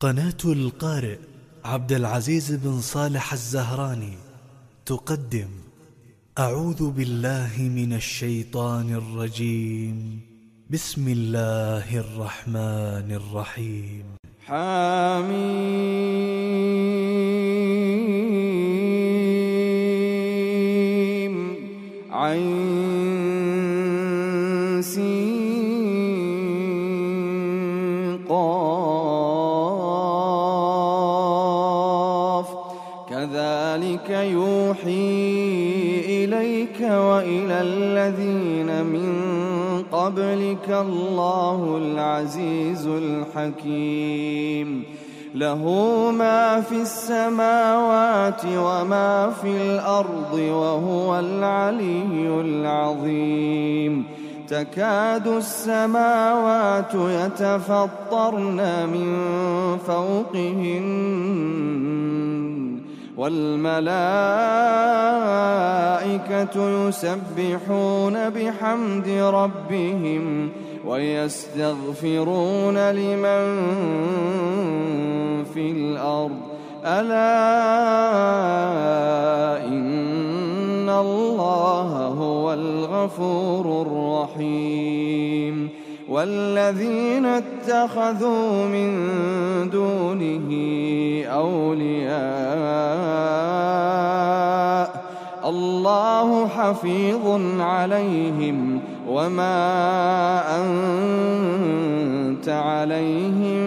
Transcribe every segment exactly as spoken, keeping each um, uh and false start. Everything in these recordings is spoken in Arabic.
قناة القارئ عبد العزيز بن صالح الزهراني تقدم أعوذ بالله من الشيطان الرجيم. بسم الله الرحمن الرحيم. حميم عين سين قاف كذلك يوحي إليك وإلى الذين من قبلك الله العزيز الحكيم. له ما في السماوات وما في الأرض وهو العلي العظيم. تكاد السماوات يتفطرن من فوقهن والملائكة يسبحون بحمد ربهم ويستغفرون لمن في الأرض ألا إن الله هو الغفور الرحيم. والذين اتخذوا من دونه أولياء الله حفيظ عليهم وما أنت عليهم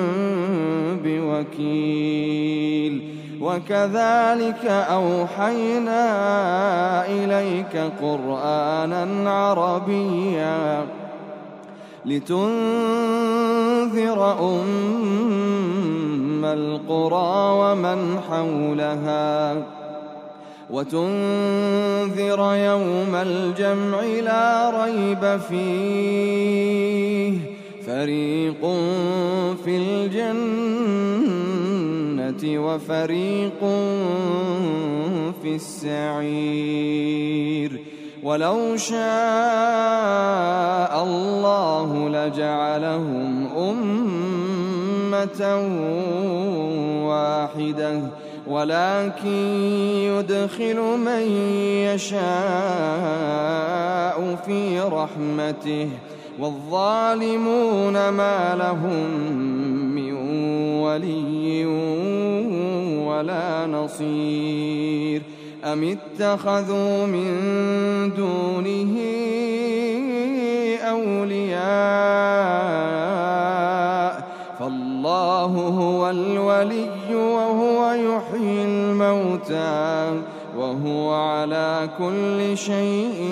بوكيل. وكذلك أوحينا إليك قرآنا عربيا لتنذر أم القرى ومن حولها وتنذر يوم الجمع لا ريب فيه فريق في الجنة وفريق في السعير. ولو شاء الله لجعلهم أمة واحدة ولكن يدخل من يشاء في رحمته والظالمون ما لهم من ولي ولا نصير. أم اتخذوا من دونه أولياء فالله هو الولي وهو يحيي الموتى وهو على كل شيء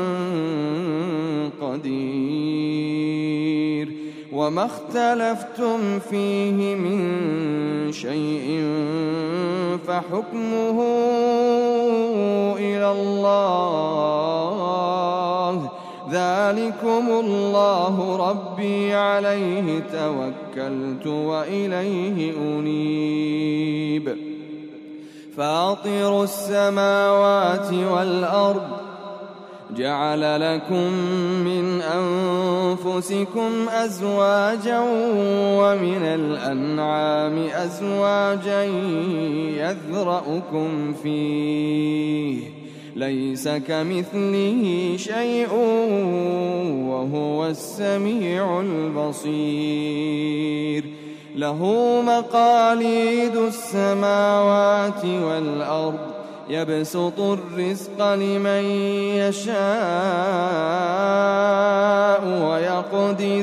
قدير. وما اختلفتم فيه من شيء فحكمه إلى الله ذلكم الله ربي عليه توكلت وإليه أنيب. فاطر السماوات والأرض جعل لكم من أنفسكم أزواجا ومن الأنعام أزواجا يذرأكم فيه ليس كمثله شيء وهو السميع البصير. له مقاليد السماوات والأرض يبسط الرزق لمن يشاء ويقدر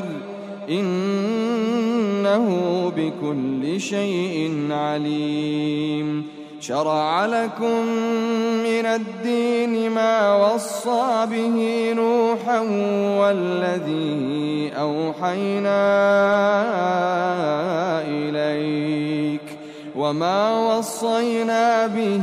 إنه بكل شيء عليم. شرع لكم من الدين ما وصى به نوحا والذي أوحينا إليك وما وصينا به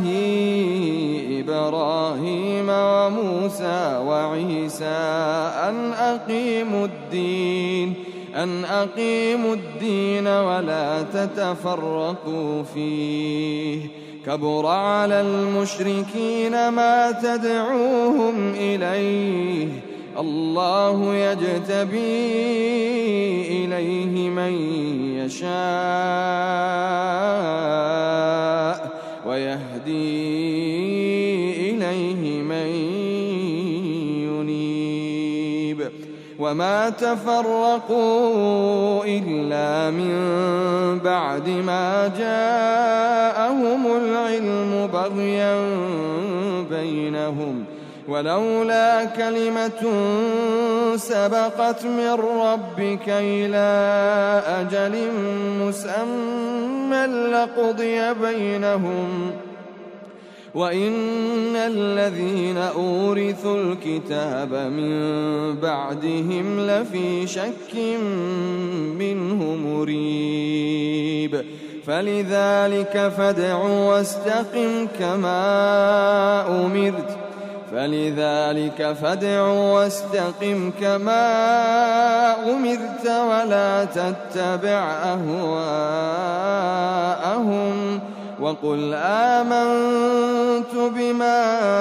إبراهيم وموسى وعيسى أن أقيموا الدين أن أقيموا الدين ولا تتفرقوا فيه. كبر على المشركين ما تدعوهم إليه الله يجتبي إليه من يشاء ويهدي إليه من ينيب وما تفرقوا إلا من بعد ما جاءهم العلم بغيا بينهم ولولا كلمة سبقت من ربك إلى أجل مسمى لقضي بينهم وإن الذين أورثوا الكتاب من بعدهم لفي شك منه مريب فلذلك فادع واستقم كما أمرت فلذلك فادع واستقم كما أمرت ولا تتبع أهواءهم وقل آمنت بما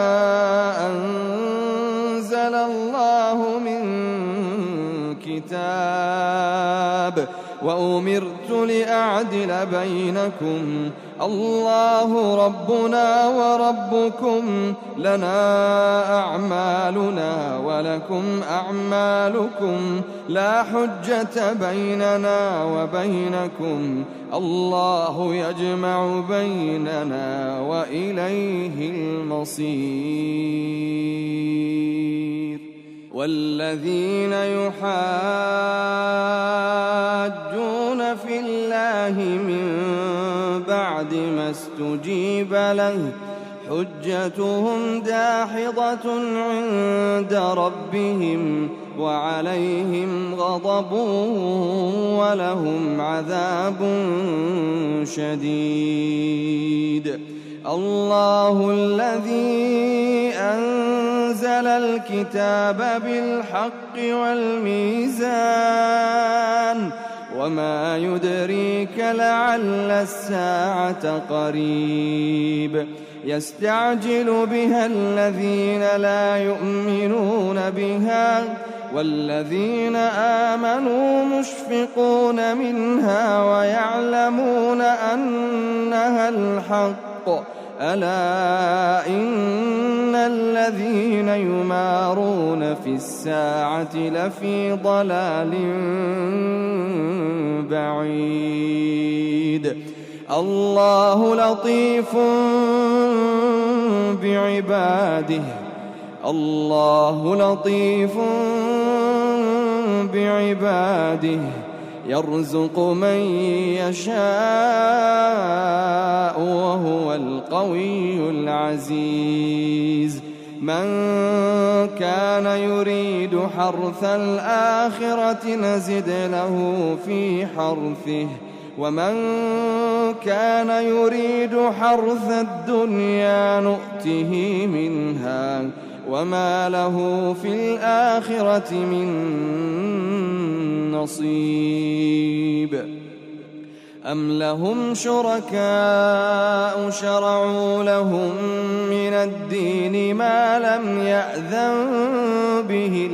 أنزل الله من كتاب وأمرت لأعدل بينكم الله ربنا وربكم لنا أعمالنا ولكم أعمالكم لا حجة بيننا وبينكم الله يجمع بيننا وإليه المصير والذين يحاجون في الله من بعد ما استجيب له حجتهم داحضة عند ربهم وعليهم غضب ولهم عذاب شديد الله الذي أنزل الكتاب بالحق والميزان وما يدريك لعل الساعة قريب يستعجل بها الذين لا يؤمنون بها والذين آمنوا مشفقون منها ويعلمون أنها الحق ألا إن الذين يمارون في الساعة لفي ضلال بعيد الله لطيف بعباده الله لطيف بعباده يرزق من يشاء وهو القوي العزيز من كان يريد حرث الآخرة نزد له في حرثه ومن كان يريد حرث الدنيا نؤته منها وما له في الآخرة من نصيب أم لهم شركاء شرعوا لهم من الدين ما لم يأذن به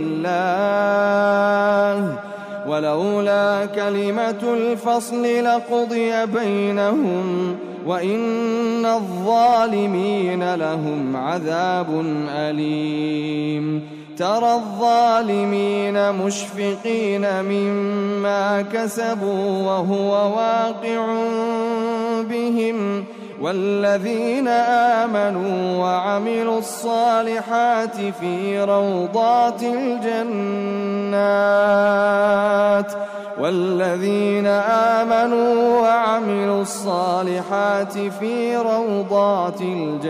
الله ولولا كلمة الفصل لقضي بينهم وإن الظالمين لهم عذاب أليم ترى الظالمين مشفقين مما كسبوا وهو واقع بهم والذين آمنوا وعملوا الصالحات في روضات الجنات والذين آمنوا وعملوا الصالحات في روضات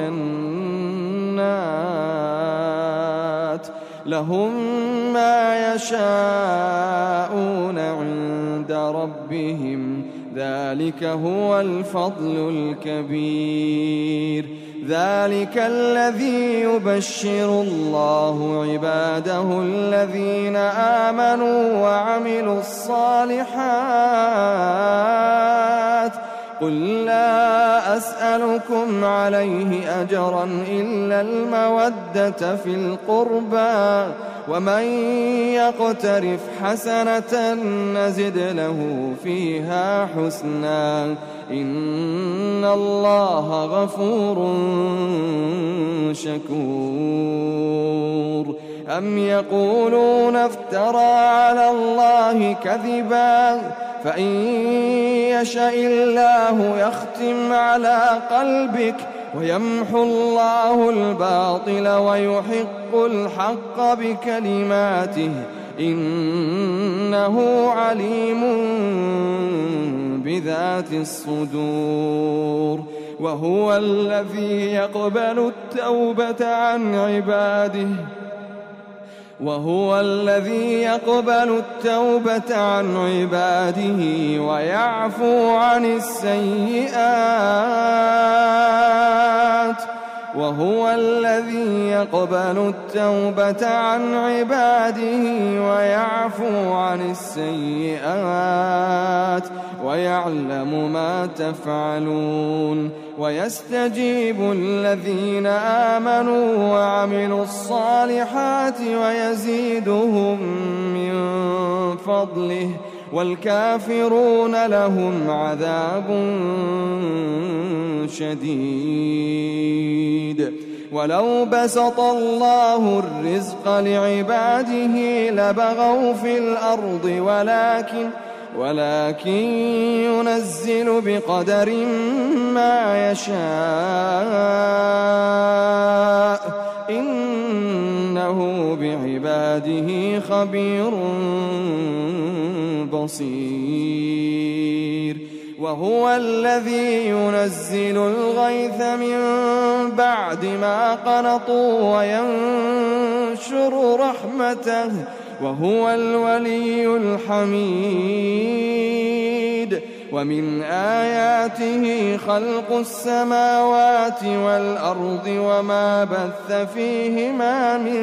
الجنات لهم ما يشاءون عند ربهم ذلك هو الفضل الكبير ذلك الذي يبشر الله عباده الذين آمنوا وعملوا الصالحات قل لا أسألكم عليه أجرا إلا المودة في القربى ومن يقترف حسنة نزد له فيها حسنا إن الله غفور شكور أم يقولون افترى على الله كذبا فإن يشاء الله يختم على قلبك ويمحو الله الباطل ويحق الحق بكلماته إنه عليم بذات الصدور وهو الذي يقبل التوبة عن عباده وهو الذي يقبل التوبة عن عباده ويعفو عن السيئات وهو الذي يقبل التوبة عن عباده ويعفو عن السيئات ويعلم ما تفعلون ويستجيب الذين آمنوا وعملوا الصالحات ويزيدهم من فضله والكافرون لهم عذاب شديد ولو بسط الله الرزق لعباده لبغوا في الأرض ولكن ولكن ينزل بقدر ما يشاء إنه بعباده خبير بصير وهو الذي ينزل الغيث من بعد ما قنطوا وينشر رحمته وهو الولي الحميد ومن آياته خلق السماوات والأرض وما بث فيهما من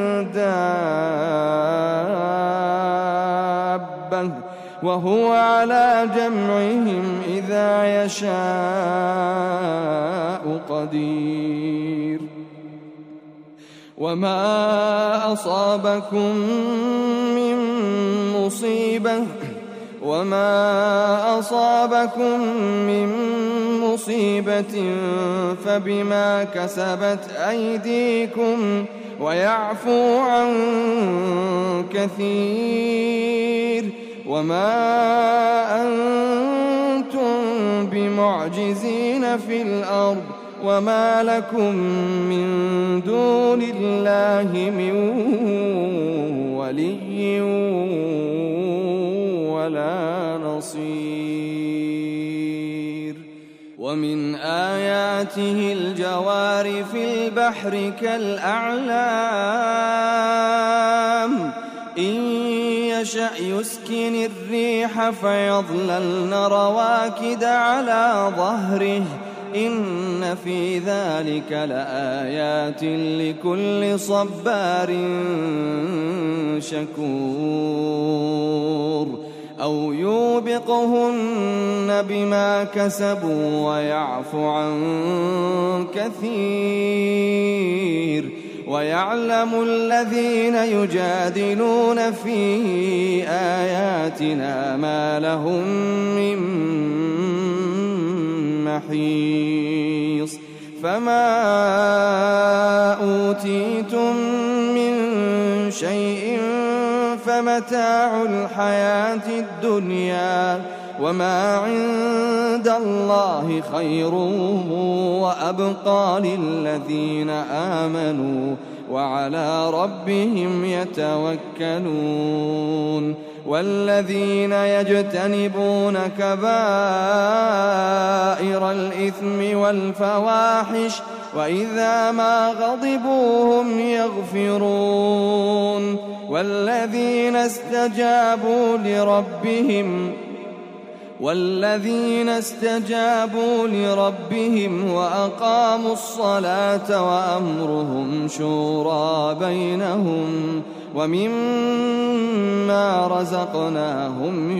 دابة وهو على جمعهم إذا يشاء قدير وما أصابكم من مصيبة وما أصابكم من مصيبة فبما كسبت أيديكم ويعفو عن كثير وما أنتم بمعجزين في الأرض وما لكم من دون الله من ولي ولا نصير ومن آياته الجوار في البحر كالأعلام إن يشأ يسكن الريح فيظللن رواكد على ظهره إن في ذلك لآيات لكل صبار شكور أو يوبقهن بما كسبوا ويعفو عن كثير ويعلم الذين يجادلون في آياتنا ما لهم من محيص فما أوتيتم من شيء فمتاع الحياة الدنيا وما عند الله خير وأبقى للذين آمنوا وعلى ربهم يتوكلون والذين يجتنبون كبائر الإثم والفواحش وإذا ما غضبوا هم يغفرون والذين استجابوا لربهم والذين استجابوا لربهم وأقاموا الصلاة وأمرهم شورى بينهم ومما رزقناهم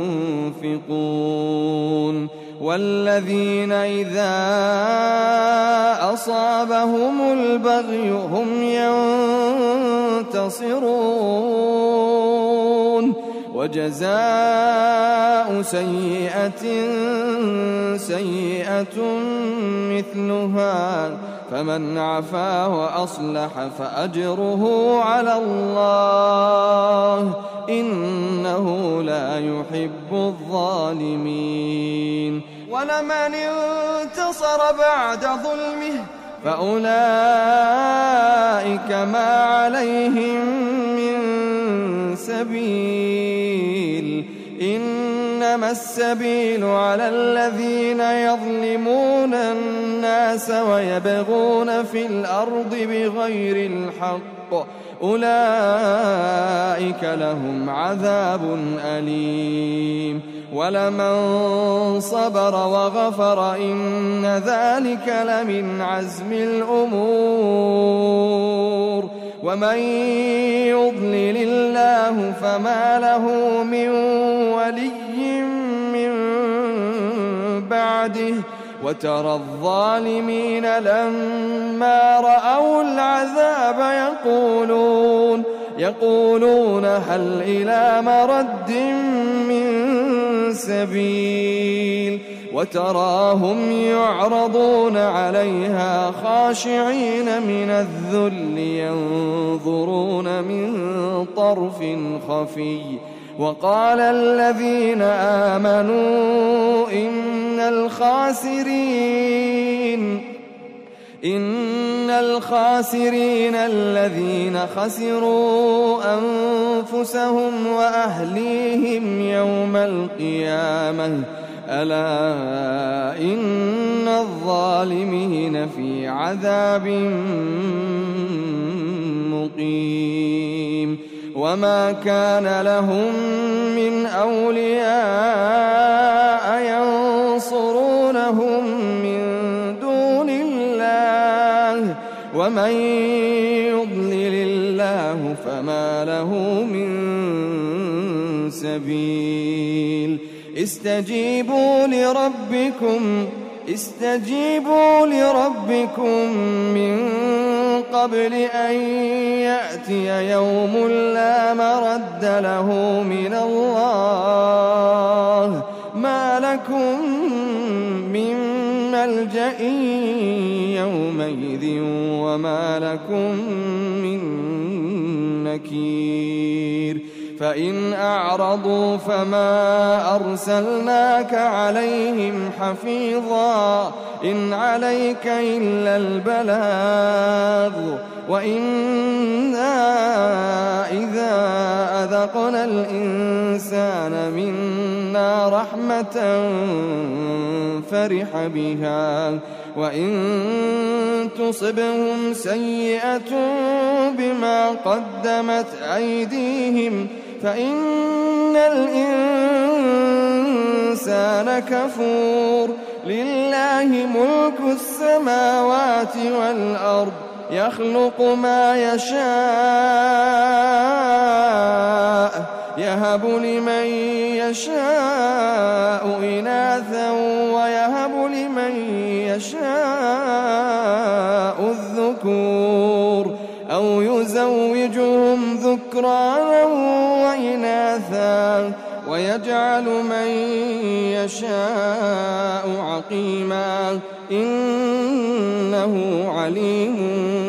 ينفقون والذين إذا أصابهم البغي هم ينتصرون وجزاء سيئة سيئة مثلها فمن عفا وأصلح فأجره على الله إنه لا يحب الظالمين ولمن انتصر بعد ظلمه فأولئك ما عليهم من سبيل إنما السبيل على الذين يظلمون الناس ويبغون في الأرض بغير الحق أولئك لهم عذاب أليم ولمن صبر وغفر إن ذلك لمن عزم الأمور ومن يضلل الله فما له من ولي من بعده وترى الظالمين لما رأوا العذاب يقولون يقولون هل إلى مرد من سبيل وتراهم يعرضون عليها خاشعين من الذل ينظرون من طرف خفي وقال الذين آمنوا إن الخاسرين إن الخاسرين الذين خسروا أنفسهم وأهليهم يوم القيامة ألا إن الظالمين في عذاب مقيم وما كان لهم من أولياء ينصرونهم من دون الله ومن يضلل الله فما له من سبيل استجيبوا لربكم استجيبوا لربكم من قبل أن يأتي يوم لا مرد له من الله ما لكم من ملجأ يومئذ وما لكم من نكير فإن أعرضوا فما أرسلناك عليهم حفيظا إن عليك إلا البلاغ وإنا إذا أذقنا الإنسان منا رحمة فرح بها وإن تصبهم سيئة بما قدمت أيديهم فإن الإنسان كفور لله ملك السماوات والأرض يخلق ما يشاء يهب لمن يشاء إناثا ويهب لمن يشاء الذكور أو يزوجهم ذكرانا وإناثا ويجعل من يشاء عقيما إنه عليم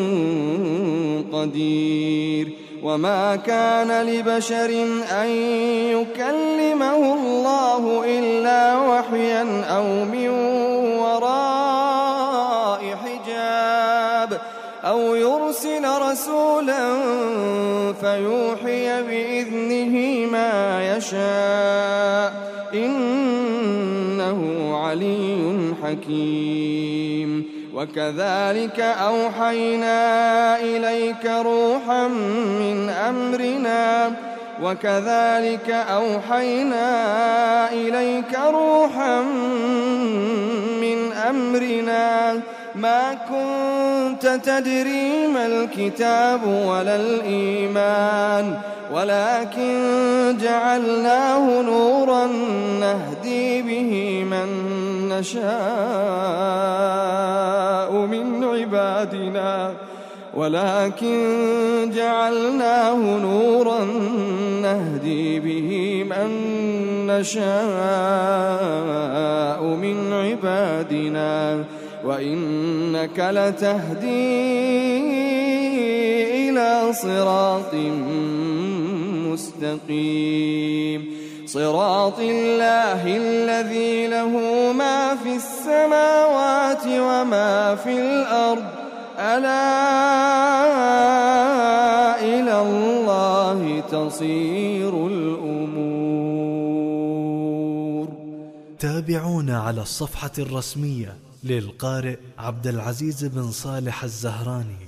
قدير وما كان لبشر أن يكلمه الله إلا وحيا أو من وراء حجاب أو يرسل رسولا فيوحي بإذنه ما يشاء إنه علي حكيم وكذلك أوحينا إليك روحا من أمرنا وكذلك أوحينا إليك روحا من أمرنا ما كنت تدري ما الكتاب ولا الإيمان ولكن جعلناه نورا نهدي به من نشاء من عبادنا ولكن جعلناه نورا نهدي به من نشاء من عبادنا وإنك لتهدي إلى صراط مستقيم صراط الله الذي له ما في السماوات وما في الأرض ألا إلى الله تصير الأمور. تابعونا على الصفحة الرسمية للقارئ عبد العزيز بن صالح الزهراني.